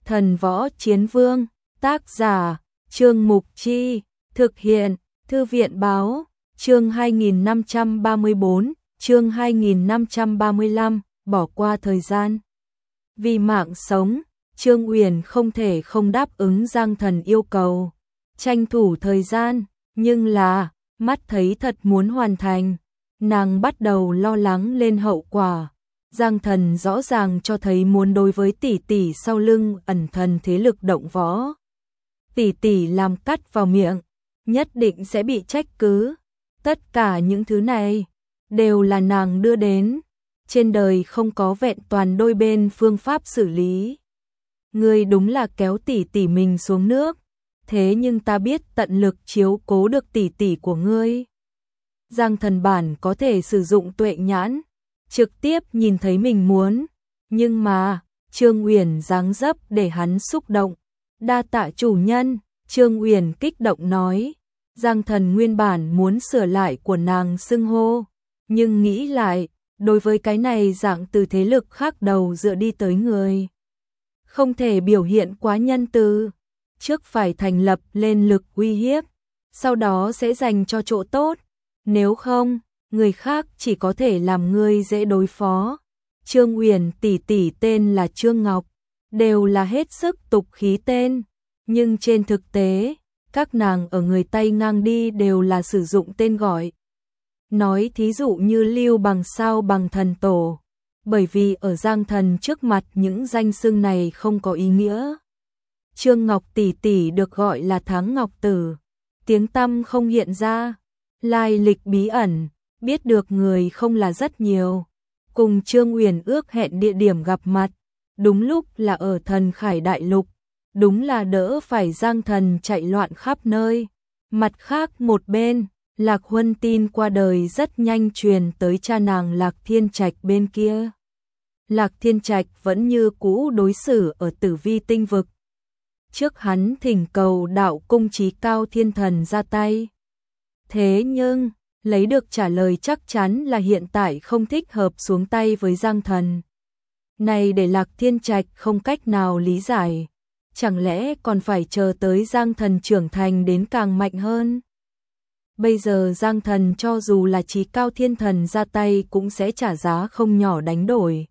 Thần Võ Chiến Vương, tác giả, Trương Mục Chi, thực hiện, Thư viện Báo, chương 2534, chương 2535, bỏ qua thời gian. Vì mạng sống, Trương Uyển không thể không đáp ứng Giang Thần yêu cầu, tranh thủ thời gian, nhưng là, mắt thấy thật muốn hoàn thành, nàng bắt đầu lo lắng lên hậu quả. Giang Thần rõ ràng cho thấy muốn đối với tỷ tỷ sau lưng ẩn thần thế lực động võ. Tỷ tỷ làm cắt vào miệng, nhất định sẽ bị trách cứ. Tất cả những thứ này đều là nàng đưa đến. Trên đời không có vẹn toàn đôi bên phương pháp xử lý. Ngươi đúng là kéo tỷ tỷ mình xuống nước, thế nhưng ta biết tận lực chiếu cố được tỷ tỷ của ngươi. Giang Thần bản có thể sử dụng tuệ nhãn, trực tiếp nhìn thấy mình muốn, nhưng mà Trương Uyển dáng dấp để hắn xúc động. Đa tạ chủ nhân, Trương Uyển kích động nói. Giang Thần nguyên bản muốn sửa lại của nàng xưng hô, nhưng nghĩ lại, đối với cái này dạng từ thế lực khác đầu dựa đi tới người, không thể biểu hiện quá nhân từ, trước phải thành lập lên lực uy hiếp, sau đó sẽ dành cho chỗ tốt, nếu không, người khác chỉ có thể làm ngươi dễ đối phó. Trương Uyển tỷ tỷ tên là Trương Ngọc, đều là hết sức tục khí tên, nhưng trên thực tế, các nàng ở người Tây ngang đi đều là sử dụng tên gọi. Nói thí dụ như Lưu Bằng Sao Bằng Thần Tổ, bởi vì ở Giang Thần trước mặt những danh xưng này không có ý nghĩa. Trương Ngọc tỷ tỷ được gọi là Tháng Ngọc Tử, tiếng tăm không hiện ra, lai lịch bí ẩn, biết được người không là rất nhiều. Cùng Trương Uyển ước hẹn địa điểm gặp mặt, đúng lúc là ở Thần Khải Đại Lục, đúng là đỡ phải Giang Thần chạy loạn khắp nơi. Mặt khác một bên, Lạc Huân tin qua đời rất nhanh truyền tới cha nàng Lạc Thiên Trạch bên kia. Lạc Thiên Trạch vẫn như cũ đối xử ở Tử Vi tinh vực. Trước hắn thỉnh cầu đạo cung trí cao thiên thần ra tay. Thế nhưng, lấy được trả lời chắc chắn là hiện tại không thích hợp xuống tay với Giang Thần. Này để Lạc Thiên Trạch không cách nào lý giải. Chẳng lẽ còn phải chờ tới Giang Thần trưởng thành đến càng mạnh hơn? Bây giờ Giang Thần cho dù là trí cao thiên thần ra tay cũng sẽ trả giá không nhỏ đánh đổi.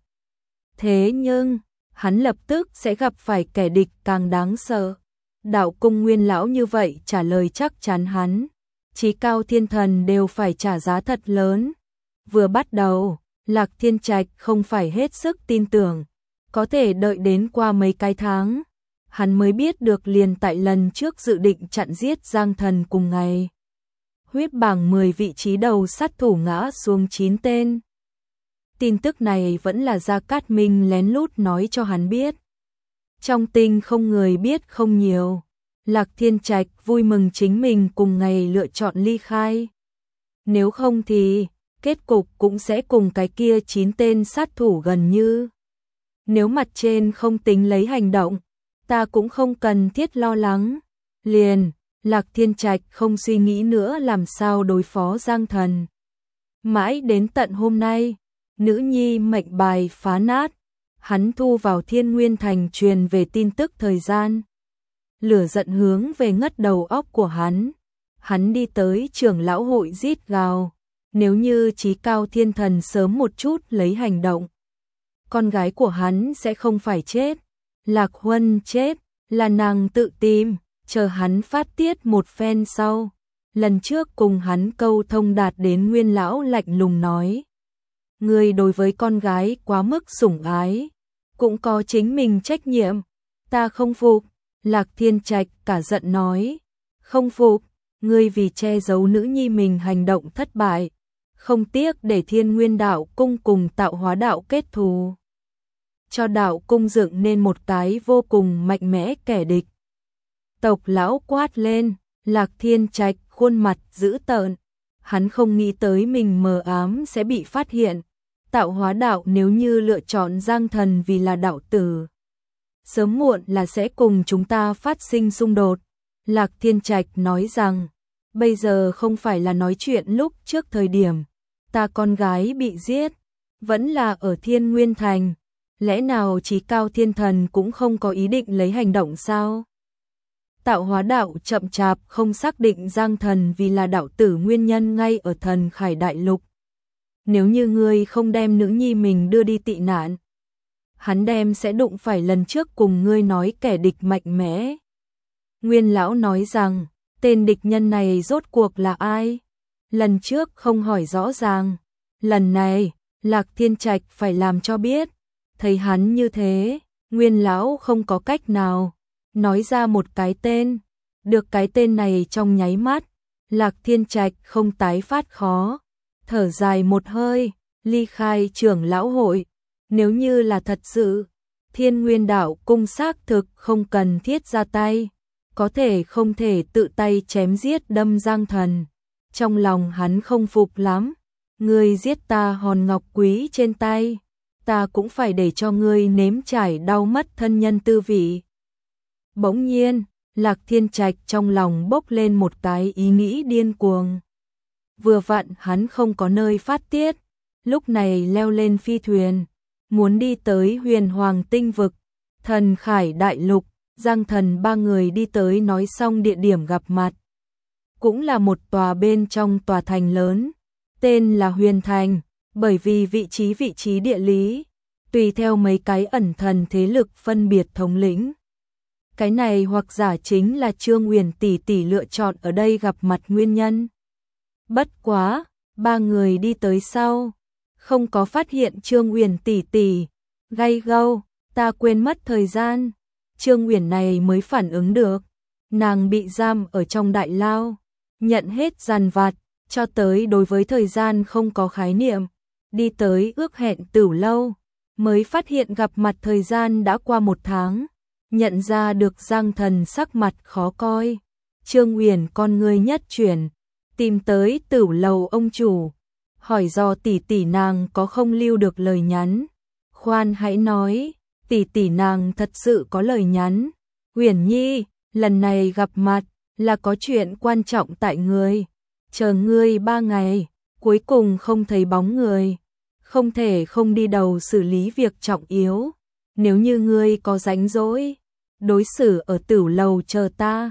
Thế nhưng, hắn lập tức sẽ gặp phải kẻ địch càng đáng sợ. Đạo cung nguyên lão như vậy trả lời chắc chắn hắn. Trí cao thiên thần đều phải trả giá thật lớn. Vừa bắt đầu, Lạc Thiên Trạch không phải hết sức tin tưởng. Có thể đợi đến qua mấy cái tháng. Hắn mới biết được liền tại lần trước dự định chặn giết Giang Thần cùng ngày. Huyết bảng 10 vị trí đầu sát thủ ngã xuống 9 tên. Tin tức này vẫn là Gia Cát Minh lén lút nói cho hắn biết. Trong tinh không người biết không nhiều. Lạc Thiên Trạch vui mừng chính mình cùng ngày lựa chọn ly khai. Nếu không thì, kết cục cũng sẽ cùng cái kia 9 tên sát thủ gần như. Nếu mặt trên không tính lấy hành động, ta cũng không cần thiết lo lắng. Liền, Lạc Thiên Trạch không suy nghĩ nữa làm sao đối phó Giang Thần. Mãi đến tận hôm nay, nữ nhi mệnh bài phá nát, hắn thu vào Thiên Nguyên Thành truyền về tin tức thời gian. Lửa giận hướng về ngất đầu óc của hắn. Hắn đi tới trưởng lão hội rít gào. Nếu như trí cao thiên thần sớm một chút lấy hành động, con gái của hắn sẽ không phải chết. Lạc Huân chết, là nàng tự tìm, chờ hắn phát tiết một phen sau. Lần trước cùng hắn câu thông đạt đến nguyên lão lạnh lùng nói. Người đối với con gái quá mức sủng ái, cũng có chính mình trách nhiệm. Ta không phục, Lạc Thiên Trạch cả giận nói. Không phục, ngươi vì che giấu nữ nhi mình hành động thất bại. Không tiếc để Thiên Nguyên đạo cung cùng Tạo Hóa đạo kết thù. Cho đạo cung dựng nên một cái vô cùng mạnh mẽ kẻ địch. Tộc lão quát lên, Lạc Thiên Trạch khuôn mặt dữ tợn. Hắn không nghĩ tới mình mờ ám sẽ bị phát hiện. Tạo Hóa đạo nếu như lựa chọn Giang Thần vì là đạo tử, sớm muộn là sẽ cùng chúng ta phát sinh xung đột. Lạc Thiên Trạch nói rằng, bây giờ không phải là nói chuyện lúc trước thời điểm. Ta con gái bị giết, vẫn là ở Thiên Nguyên Thành. lẽ nào Chí Cao Thiên Thần cũng không có ý định lấy hành động sao? Tạo hóa đạo chậm chạp không xác định Giang Thần vì là đạo tử nguyên nhân ngay ở Thần Khải Đại Lục. Nếu như ngươi không đem nữ nhi mình đưa đi tị nạn, hắn đem sẽ đụng phải lần trước cùng ngươi nói kẻ địch mạnh mẽ. Nguyên lão nói rằng, tên địch nhân này rốt cuộc là ai? Lần trước không hỏi rõ ràng, lần này, Lạc Thiên Trạch phải làm cho biết. Thấy hắn như thế, Nguyên lão không có cách nào, nói ra một cái tên. Được cái tên này trong nháy mắt, Lạc Thiên Trạch không tái phát khó, thở dài một hơi, ly khai trưởng lão hội. Nếu như là thật sự, Thiên Nguyên đạo cung xác thực không cần thiết ra tay, có thể không thể tự tay chém giết đâm Giang Thần. Trong lòng hắn không phục lắm, ngươi giết ta hòn ngọc quý trên tay, ta cũng phải để cho ngươi nếm trải đau mất thân nhân tư vị. Bỗng nhiên, Lạc Thiên Trạch trong lòng bốc lên một cái ý nghĩ điên cuồng. Vừa vặn hắn không có nơi phát tiết, lúc này leo lên phi thuyền, muốn đi tới Huyền Hoàng Tinh Vực, Thần Khải Đại Lục. Giang Thần ba người đi tới nói xong địa điểm gặp mặt. Cũng là một tòa bên trong tòa thành lớn, tên là Huyền Thành, bởi vì vị trí địa lý, tùy theo mấy cái ẩn thần thế lực phân biệt thống lĩnh. Cái này hoặc giả chính là Trương Uyển tỷ tỷ lựa chọn ở đây gặp mặt nguyên nhân. Bất quá, ba người đi tới sau, không có phát hiện Trương Uyển tỷ tỷ, gay gâu, ta quên mất thời gian. Trương Uyển này mới phản ứng được, nàng bị giam ở trong đại lao, nhận hết dằn vặt, cho tới đối với thời gian không có khái niệm, đi tới ước hẹn Tửu Lâu, mới phát hiện gặp mặt thời gian đã qua 1 tháng, nhận ra được Giang Thần sắc mặt khó coi. Trương Uyển con ngươi nhất chuyển, tìm tới Tửu Lâu ông chủ, hỏi do tỷ tỷ nàng có không lưu được lời nhắn. Khoan hãy nói, tỷ tỷ nàng thật sự có lời nhắn. Uyển Nhi, lần này gặp mặt là có chuyện quan trọng tại người, chờ ngươi 3 ngày, cuối cùng không thấy bóng người, không thể không đi đầu xử lý việc trọng yếu. Nếu như ngươi có rảnh rỗi, đối xử ở Tửu Lầu chờ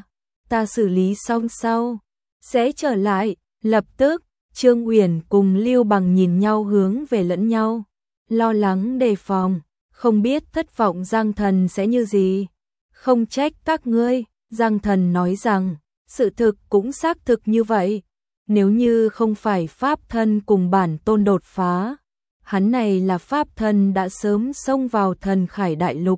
ta xử lý xong sau sẽ trở lại. Lập tức, Trương Uyển cùng Lưu Bằng nhìn nhau hướng về lẫn nhau, lo lắng đề phòng, không biết thất vọng Giang Thần sẽ như gì. Không trách các ngươi, Giang Thần nói rằng, sự thực cũng xác thực như vậy. Nếu như không phải pháp thân cùng bản tôn đột phá, hắn này là pháp thân đã sớm xông vào Thần Khải Đại Lục.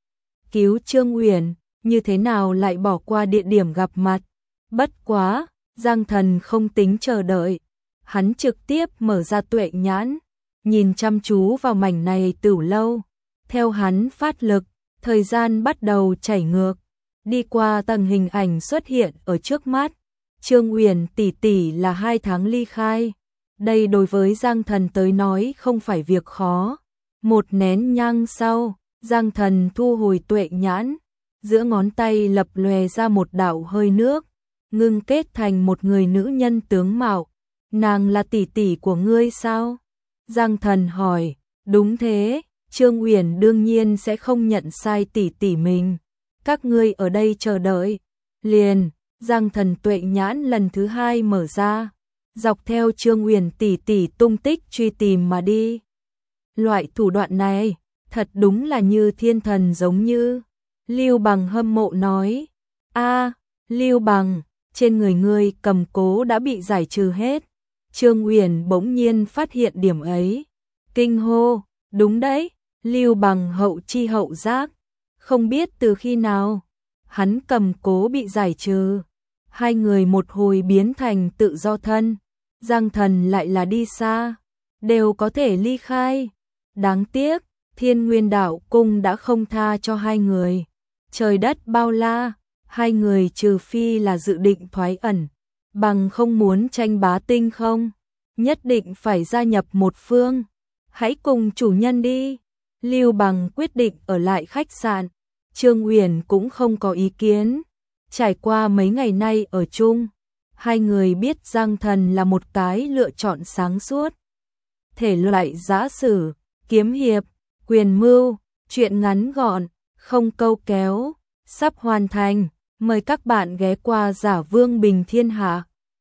Cứu Trương Uyển, như thế nào lại bỏ qua địa điểm gặp mặt. Bất quá, Giang Thần không tính chờ đợi, hắn trực tiếp mở ra tuệ nhãn, nhìn chăm chú vào mảnh này Tửu Lâu. Theo hắn phát lực, thời gian bắt đầu chảy ngược, đi qua tầng hình ảnh xuất hiện ở trước mắt. Trương Uyển tỷ tỷ là 2 tháng ly khai. Đây đối với Giang Thần tới nói không phải việc khó. 1 nén nhang sau, Giang Thần thu hồi tuệ nhãn, giữa ngón tay lập lòe ra một đạo hơi nước, ngưng kết thành một người nữ nhân tướng mạo. Nàng là tỷ tỷ của ngươi sao? Giang Thần hỏi. Đúng thế. Trương Uyển đương nhiên sẽ không nhận sai tỷ tỷ mình. Các ngươi ở đây chờ đợi. Liền, Giang Thần tuệ nhãn lần thứ 2 mở ra, dọc theo Trương Uyển tỷ tỷ tung tích truy tìm mà đi. Loại thủ đoạn này, thật đúng là như thiên thần giống như. Lưu Bằng hâm mộ nói. Lưu Bằng, trên người ngươi cầm cố đã bị giải trừ hết. Trương Uyển bỗng nhiên phát hiện điểm ấy, kinh hô. Đúng đấy. Lưu Bằng hậu chi hậu giác, không biết từ khi nào hắn cầm cố bị giải trừ. 2 người một hồi biến thành tự do thân. Giang Thần lại là đi xa, đều có thể ly khai. Đáng tiếc, Thiên Nguyên đạo cung đã không tha cho 2 người. Trời đất bao la, 2 người trừ phi là dự định thoái ẩn, bằng không muốn tranh bá tinh không, nhất định phải gia nhập một phương. Hãy cùng chủ nhân đi. Lưu Bằng quyết định ở lại khách sạn, Trương Uyển cũng không có ý kiến. Trải qua mấy ngày nay ở chung, 2 người biết Giang Thần là một cái lựa chọn sáng suốt. Thể loại giã sử, kiếm hiệp, quyền mưu, Chuyện ngắn gọn, không câu kéo, sắp hoàn thành. Mời các bạn ghé qua Giả Vương Bình Thiên Hạ.